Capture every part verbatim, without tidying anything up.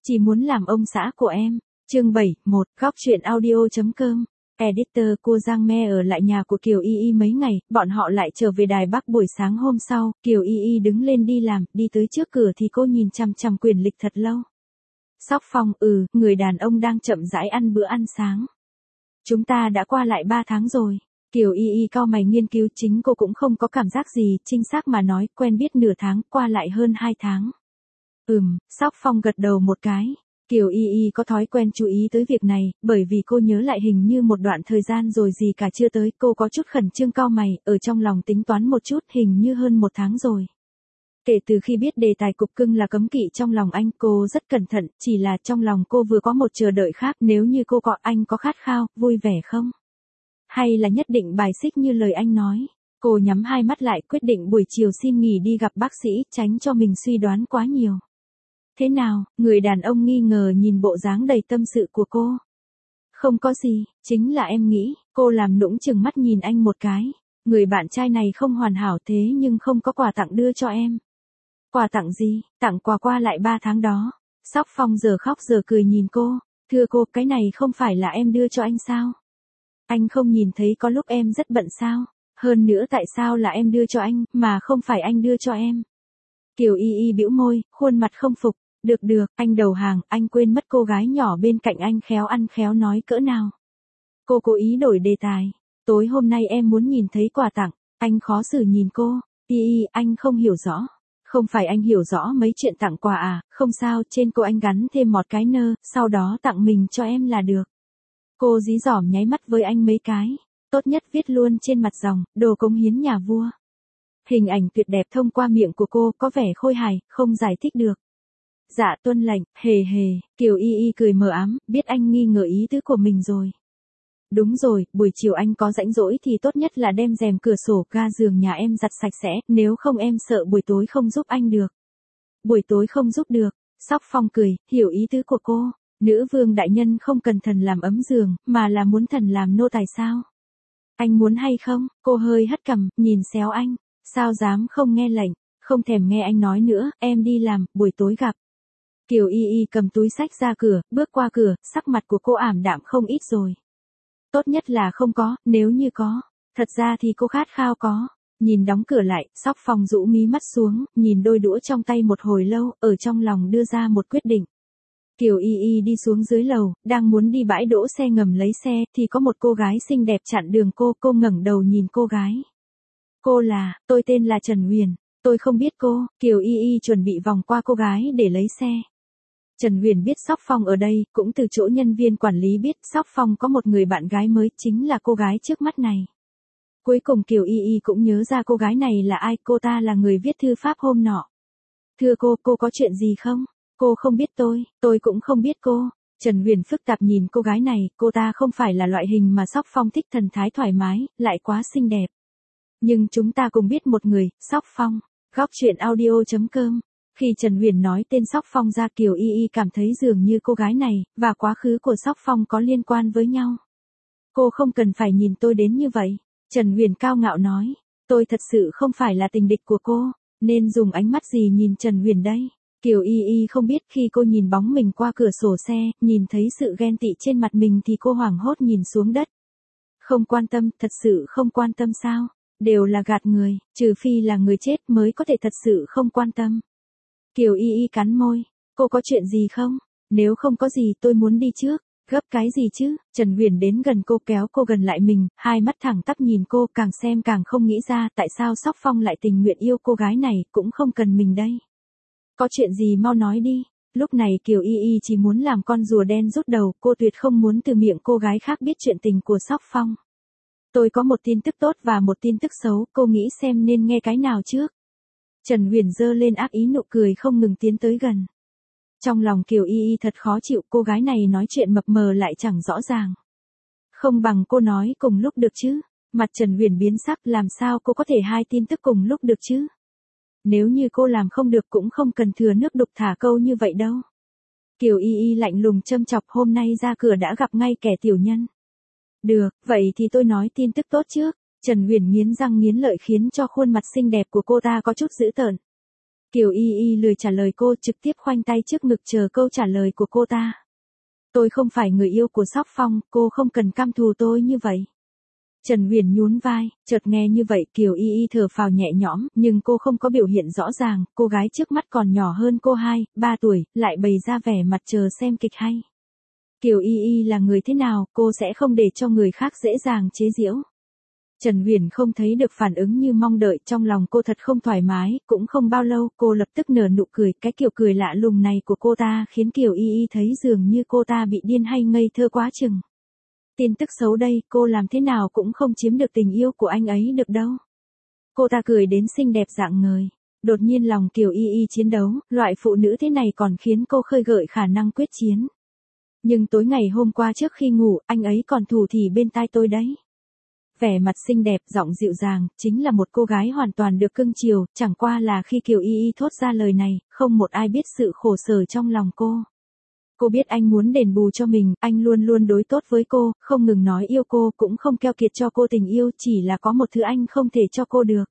chỉ muốn làm ông xã của em. Chương bảy, một, góc truyện audio.com. Editor cô Giang Me ở lại nhà của Kiều Y Y mấy ngày, bọn họ lại trở về Đài Bắc buổi sáng hôm sau, Kiều Y Y đứng lên đi làm, đi tới trước cửa thì cô nhìn chằm chằm quyển lịch thật lâu. Sóc Phong, ừ, người đàn ông đang chậm rãi ăn bữa ăn sáng. Chúng ta đã qua lại ba tháng rồi. Kiều Y Y cau mày nghiên cứu, chính cô cũng không có cảm giác gì, chính xác mà nói, quen biết nửa tháng, qua lại hơn hai tháng. Ừm, Sóc Phong gật đầu một cái. Kiều Y Y có thói quen chú ý tới việc này, bởi vì cô nhớ lại hình như một đoạn thời gian rồi gì cả chưa tới, cô có chút khẩn trương cau mày, ở trong lòng tính toán một chút, hình như hơn một tháng rồi. Kể từ khi biết đề tài cục cưng là cấm kỵ trong lòng anh, cô rất cẩn thận, chỉ là trong lòng cô vừa có một chờ đợi khác, nếu như cô có anh có khát khao, vui vẻ không? Hay là nhất định bài xích như lời anh nói? Cô nhắm hai mắt lại, quyết định buổi chiều xin nghỉ đi gặp bác sĩ, tránh cho mình suy đoán quá nhiều. Thế nào, người đàn ông nghi ngờ nhìn bộ dáng đầy tâm sự của cô. Không có gì, chính là em nghĩ, cô làm nũng chừng mắt nhìn anh một cái. Người bạn trai này không hoàn hảo thế nhưng không có quà tặng đưa cho em. Quà tặng gì? Tặng quà qua lại ba tháng đó. Sóc Phong giờ khóc giờ cười nhìn cô. Thưa cô, cái này không phải là em đưa cho anh sao? Anh không nhìn thấy có lúc em rất bận sao? Hơn nữa tại sao là em đưa cho anh, mà không phải anh đưa cho em? Kiều Y Y bĩu môi, khuôn mặt không phục. Được được, anh đầu hàng, anh quên mất cô gái nhỏ bên cạnh anh khéo ăn khéo nói cỡ nào. Cô cố ý đổi đề tài. Tối hôm nay em muốn nhìn thấy quà tặng. Anh khó xử nhìn cô. Y Y, anh không hiểu rõ. Không phải anh hiểu rõ mấy chuyện tặng quà à, không sao, trên cô anh gắn thêm một cái nơ, sau đó tặng mình cho em là được. Cô dí dỏm nháy mắt với anh mấy cái. Tốt nhất viết luôn trên mặt dòng, đồ cống hiến nhà vua. Hình ảnh tuyệt đẹp thông qua miệng của cô, có vẻ khôi hài, không giải thích được. Dạ tuân lệnh, hề hề, Kiều Y Y cười mờ ám, biết anh nghi ngờ ý tứ của mình rồi. Đúng rồi, buổi chiều anh có rãnh rỗi thì tốt nhất là đem rèm cửa sổ ga giường nhà em giặt sạch sẽ, nếu không em sợ buổi tối không giúp anh được. Buổi tối không giúp được, Sóc Phong cười, hiểu ý tứ của cô. Nữ vương đại nhân không cần thần làm ấm giường, mà là muốn thần làm nô tài sao? Anh muốn hay không? Cô hơi hất cằm, nhìn xéo anh. Sao dám không nghe lệnh, không thèm nghe anh nói nữa, em đi làm, buổi tối gặp. Kiều Y Y cầm túi xách ra cửa, bước qua cửa, sắc mặt của cô ảm đạm không ít rồi. Tốt nhất là không có, nếu như có. Thật ra thì cô khát khao có. Nhìn đóng cửa lại, Sóc Phong rũ mí mắt xuống, nhìn đôi đũa trong tay một hồi lâu, ở trong lòng đưa ra một quyết định. Kiều Y Y đi xuống dưới lầu, đang muốn đi bãi đỗ xe ngầm lấy xe, thì có một cô gái xinh đẹp chặn đường cô, cô ngẩng đầu nhìn cô gái. Cô là, tôi tên là Trần Huyền, tôi không biết cô. Kiều Y Y chuẩn bị vòng qua cô gái để lấy xe. Trần Huyền biết Sóc Phong ở đây, cũng từ chỗ nhân viên quản lý biết Sóc Phong có một người bạn gái mới, chính là cô gái trước mắt này. Cuối cùng Kiều Y Y cũng nhớ ra cô gái này là ai, cô ta là người viết thư pháp hôm nọ. Thưa cô, cô có chuyện gì không? Cô không biết tôi, tôi cũng không biết cô. Trần Huyền phức tạp nhìn cô gái này, cô ta không phải là loại hình mà Sóc Phong thích, thần thái thoải mái, lại quá xinh đẹp. Nhưng chúng ta cùng biết một người, Sóc Phong. Góc truyện audio.com. Khi Trần Huyền nói tên Sóc Phong ra, Kiều Y Y cảm thấy dường như cô gái này, và quá khứ của Sóc Phong có liên quan với nhau. Cô không cần phải nhìn tôi đến như vậy. Trần Huyền cao ngạo nói. Tôi thật sự không phải là tình địch của cô, nên dùng ánh mắt gì nhìn Trần Huyền đây? Kiều Y Y không biết khi cô nhìn bóng mình qua cửa sổ xe, nhìn thấy sự ghen tị trên mặt mình thì cô hoảng hốt nhìn xuống đất. Không quan tâm, thật sự không quan tâm sao? Đều là gạt người, trừ phi là người chết mới có thể thật sự không quan tâm. Kiều Y Y cắn môi, cô có chuyện gì không? Nếu không có gì tôi muốn đi trước. Gấp cái gì chứ? Trần Huyền đến gần cô, kéo cô gần lại mình, hai mắt thẳng tắp nhìn cô, càng xem càng không nghĩ ra tại sao Sóc Phong lại tình nguyện yêu cô gái này, cũng không cần mình đây. Có chuyện gì mau nói đi. Lúc này Kiều Y Y chỉ muốn làm con rùa đen rút đầu, cô tuyệt không muốn từ miệng cô gái khác biết chuyện tình của Sóc Phong. Tôi có một tin tức tốt và một tin tức xấu, cô nghĩ xem nên nghe cái nào trước. Trần Huyền giơ lên ác ý nụ cười không ngừng tiến tới gần. Trong lòng Kiều Y Y thật khó chịu, cô gái này nói chuyện mập mờ lại chẳng rõ ràng. Không bằng cô nói cùng lúc được chứ. Mặt Trần Huyền biến sắc, làm sao cô có thể hai tin tức cùng lúc được chứ? Nếu như cô làm không được cũng không cần thừa nước đục thả câu như vậy đâu. Kiều Y Y lạnh lùng châm chọc, hôm nay ra cửa đã gặp ngay kẻ tiểu nhân. Được, vậy thì tôi nói tin tức tốt trước. Trần Huyền nghiến răng nghiến lợi khiến cho khuôn mặt xinh đẹp của cô ta có chút dữ tợn. Kiều Y Y lười trả lời cô, trực tiếp khoanh tay trước ngực chờ câu trả lời của cô ta. Tôi không phải người yêu của Sóc Phong, cô không cần căm thù tôi như vậy. Trần Huyền nhún vai, chợt nghe như vậy Kiều Y Y thở phào nhẹ nhõm, nhưng cô không có biểu hiện rõ ràng, cô gái trước mắt còn nhỏ hơn cô hai, ba tuổi, lại bày ra vẻ mặt chờ xem kịch hay. Kiều Y Y là người thế nào, cô sẽ không để cho người khác dễ dàng chế giễu. Trần Huyền không thấy được phản ứng như mong đợi, trong lòng cô thật không thoải mái, cũng không bao lâu cô lập tức nở nụ cười, cái kiểu cười lạ lùng này của cô ta khiến Kiều Y Y thấy dường như cô ta bị điên hay ngây thơ quá chừng. Tin tức xấu đây, cô làm thế nào cũng không chiếm được tình yêu của anh ấy được đâu. Cô ta cười đến xinh đẹp rạng ngời. Đột nhiên lòng Kiều Y Y chiến đấu, loại phụ nữ thế này còn khiến cô khơi gợi khả năng quyết chiến. Nhưng tối ngày hôm qua trước khi ngủ, anh ấy còn thủ thỉ bên tai tôi đấy. Vẻ mặt xinh đẹp, giọng dịu dàng, chính là một cô gái hoàn toàn được cưng chiều, chẳng qua là khi Kiều Y Y thốt ra lời này, không một ai biết sự khổ sở trong lòng cô. Cô biết anh muốn đền bù cho mình, anh luôn luôn đối tốt với cô, không ngừng nói yêu cô, cũng không keo kiệt cho cô tình yêu, chỉ là có một thứ anh không thể cho cô được.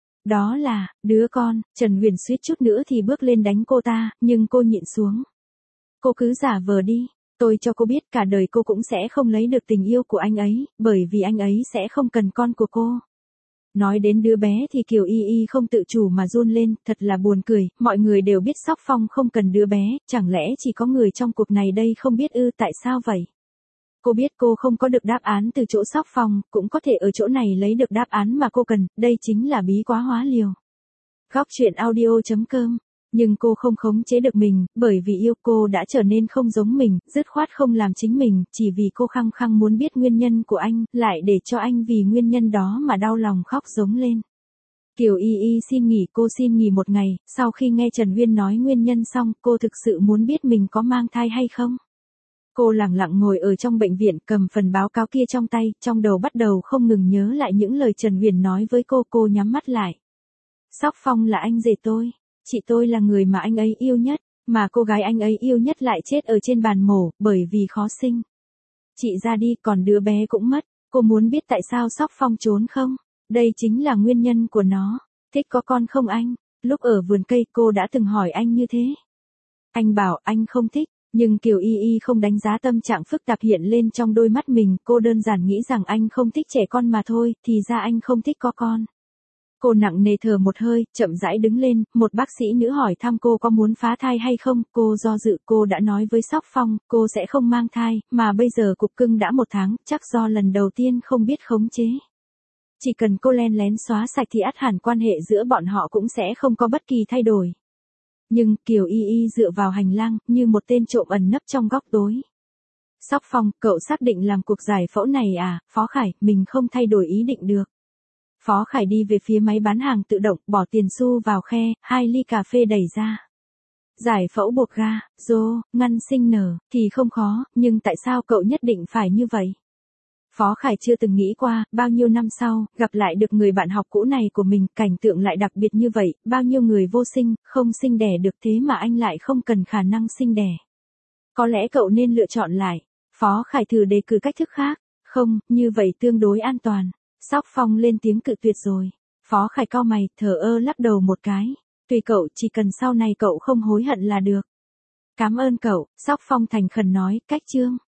Đó là, đứa con. Trần Huyền suýt chút nữa thì bước lên đánh cô ta, nhưng cô nhịn xuống. Cô cứ giả vờ đi, tôi cho cô biết cả đời cô cũng sẽ không lấy được tình yêu của anh ấy, bởi vì anh ấy sẽ không cần con của cô. Nói đến đứa bé thì Kiều Y Y không tự chủ mà run lên, thật là buồn cười, mọi người đều biết Sóc Phong không cần đứa bé, chẳng lẽ chỉ có người trong cuộc này đây không biết ư, tại sao vậy? Cô biết cô không có được đáp án từ chỗ Sóc Phong, cũng có thể ở chỗ này lấy được đáp án mà cô cần, đây chính là bí quá hóa liều. Góc truyện audio chấm com. Nhưng cô không khống chế được mình, bởi vì yêu cô đã trở nên không giống mình, dứt khoát không làm chính mình, chỉ vì cô khăng khăng muốn biết nguyên nhân của anh, lại để cho anh vì nguyên nhân đó mà đau lòng khóc giống lên. Kiều Y Y xin nghỉ, cô xin nghỉ một ngày, sau khi nghe Trần Huyên nói nguyên nhân xong, cô thực sự muốn biết mình có mang thai hay không. Cô lặng lặng ngồi ở trong bệnh viện, cầm phần báo cáo kia trong tay, trong đầu bắt đầu không ngừng nhớ lại những lời Trần Huyền nói với cô, cô nhắm mắt lại. Sóc Phong là anh rể tôi. Chị tôi là người mà anh ấy yêu nhất, mà cô gái anh ấy yêu nhất lại chết ở trên bàn mổ, bởi vì khó sinh. Chị ra đi, còn đứa bé cũng mất. Cô muốn biết tại sao Sóc Phong trốn không? Đây chính là nguyên nhân của nó. Thích có con không anh? Lúc ở vườn cây cô đã từng hỏi anh như thế. Anh bảo anh không thích, nhưng Kiều Y Y không đánh giá tâm trạng phức tạp hiện lên trong đôi mắt mình, cô đơn giản nghĩ rằng anh không thích trẻ con mà thôi, thì ra anh không thích có con. Cô nặng nề thở một hơi, chậm rãi đứng lên, một bác sĩ nữ hỏi thăm cô có muốn phá thai hay không, cô do dự, cô đã nói với Sóc Phong, cô sẽ không mang thai, mà bây giờ cục cưng đã một tháng, chắc do lần đầu tiên không biết khống chế. Chỉ cần cô len lén xóa sạch thì ắt hẳn quan hệ giữa bọn họ cũng sẽ không có bất kỳ thay đổi. Nhưng, Kiều Y Y dựa vào hành lang, như một tên trộm ẩn nấp trong góc tối. Sóc Phong, cậu xác định làm cuộc giải phẫu này à, Phó Khải, mình không thay đổi ý định được. Phó Khải đi về phía máy bán hàng tự động, bỏ tiền xu vào khe, hai ly cà phê đẩy ra. Giải phẫu buộc ga, rô, ngăn sinh nở, thì không khó, nhưng tại sao cậu nhất định phải như vậy? Phó Khải chưa từng nghĩ qua, bao nhiêu năm sau, gặp lại được người bạn học cũ này của mình, cảnh tượng lại đặc biệt như vậy, bao nhiêu người vô sinh, không sinh đẻ được thế mà anh lại không cần khả năng sinh đẻ. Có lẽ cậu nên lựa chọn lại. Phó Khải thử đề cử cách thức khác. Không, như vậy tương đối an toàn. Sóc Phong lên tiếng cự tuyệt rồi. Phó Khải cau mày, thờ ơ lắc đầu một cái. Tùy cậu, chỉ cần sau này cậu không hối hận là được. Cảm ơn cậu, Sóc Phong thành khẩn nói, cách chương.